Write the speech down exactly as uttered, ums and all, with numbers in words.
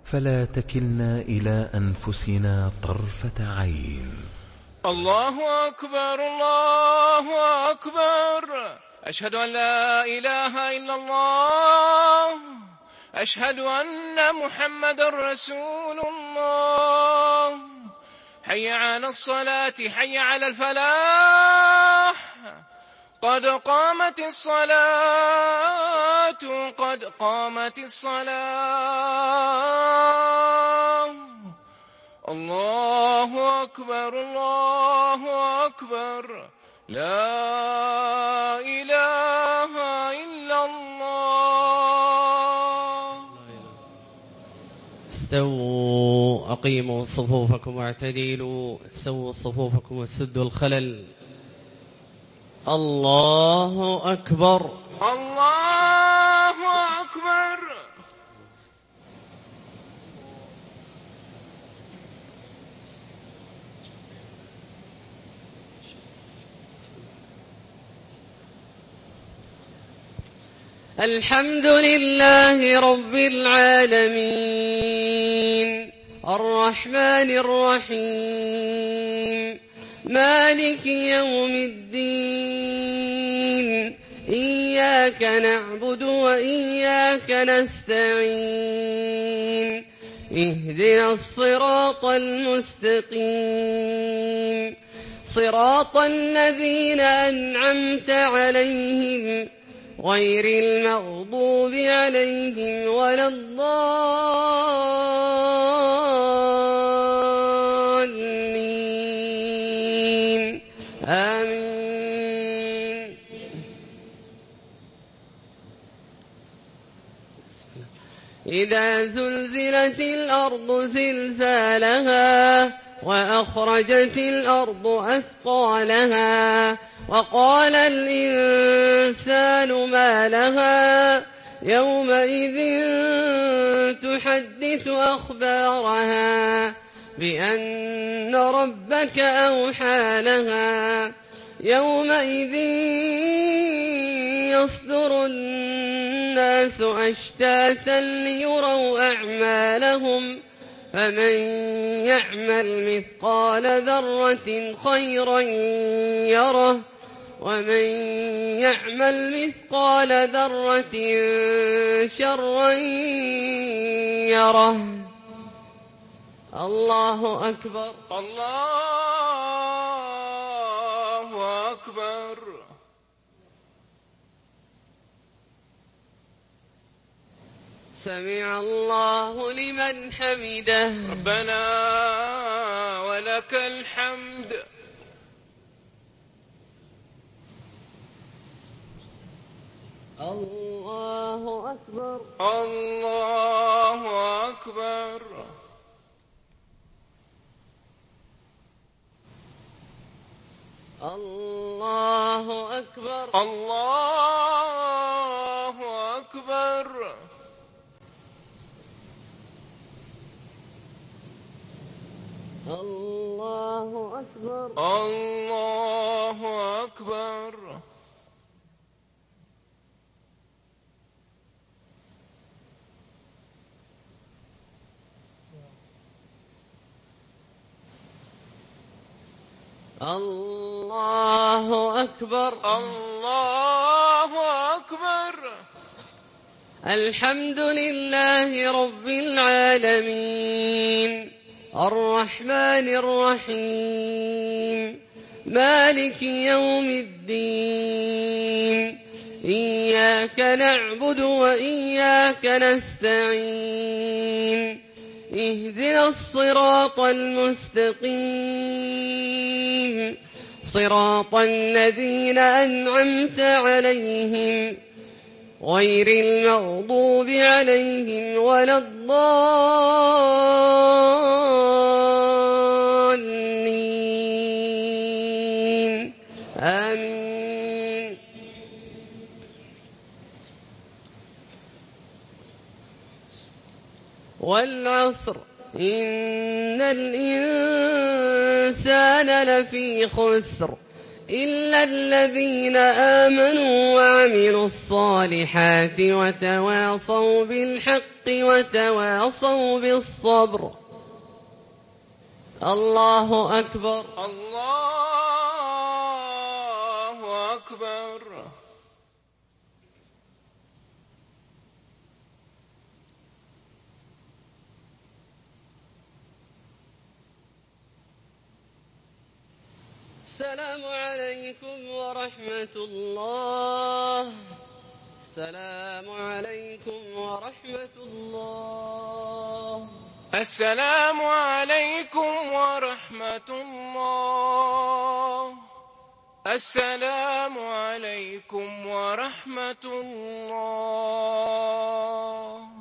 فلا تكلنا إلى أنفسنا طرفة عين. الله أكبر الله أكبر، أشهد أن لا إله إلا الله، أشهد أن محمد رسول الله. حي على الصلاة حي على الفلاح، قد قامت الصلاة قد قامت الصلاة. الله أكبر الله أكبر، لا إله إلا الله. استووا أقيموا صفوفكم واعتدلوا، سووا صفوفكم وسدوا الخلل. الله أكبر الله أكبر. الحمد لله رب العالمين، الرحمن الرحيم، مالك يوم الدين، إياك نعبد وإياك نستعين، اهدنا الصراط المستقيم، صراط الذين أنعمت عليهم غير المغضوب عليهم ولا الضالين، آمين. إذا زلزلت الأرض زلزالها وأخرجت الأرض أثقالها وقال الإنسان ما لها يومئذ تحدث أخبارها بأن ربك أوحى لها يومئذ يصدر الناس أشتاتا ليروا أعمالهم فمن يعمل مثقال ذرة خيرا يره ومن يعمل مثقال ذرة شرا يره. الله أكبر الله أكبر. سمع الله لمن حمده. ربنا ولك الحمد. الله أكبر الله أكبر. الله أكبر الله أكبر. الله أكبر الله أكبر. الله أكبر الله أكبر. الحمد لله رب العالمين، الرحمن الرحيم، مالك يوم الدين، إياك نعبد وإياك نستعين، اهدنا الصراط المستقيم، صراط الذين أنعمت عليهم غير المغضوب عليهم ولا الضالين، آمين. والعصر إن الإنسان لفي خسر إلا الذين آمنوا وعملوا الصالحات وتواصوا بالحق وتواصوا بالصبر. الله أكبر. الله أكبر. السلام عليكم ورحمة الله. السلام عليكم ورحمة الله. السلام عليكم ورحمة الله. السلام عليكم ورحمة الله.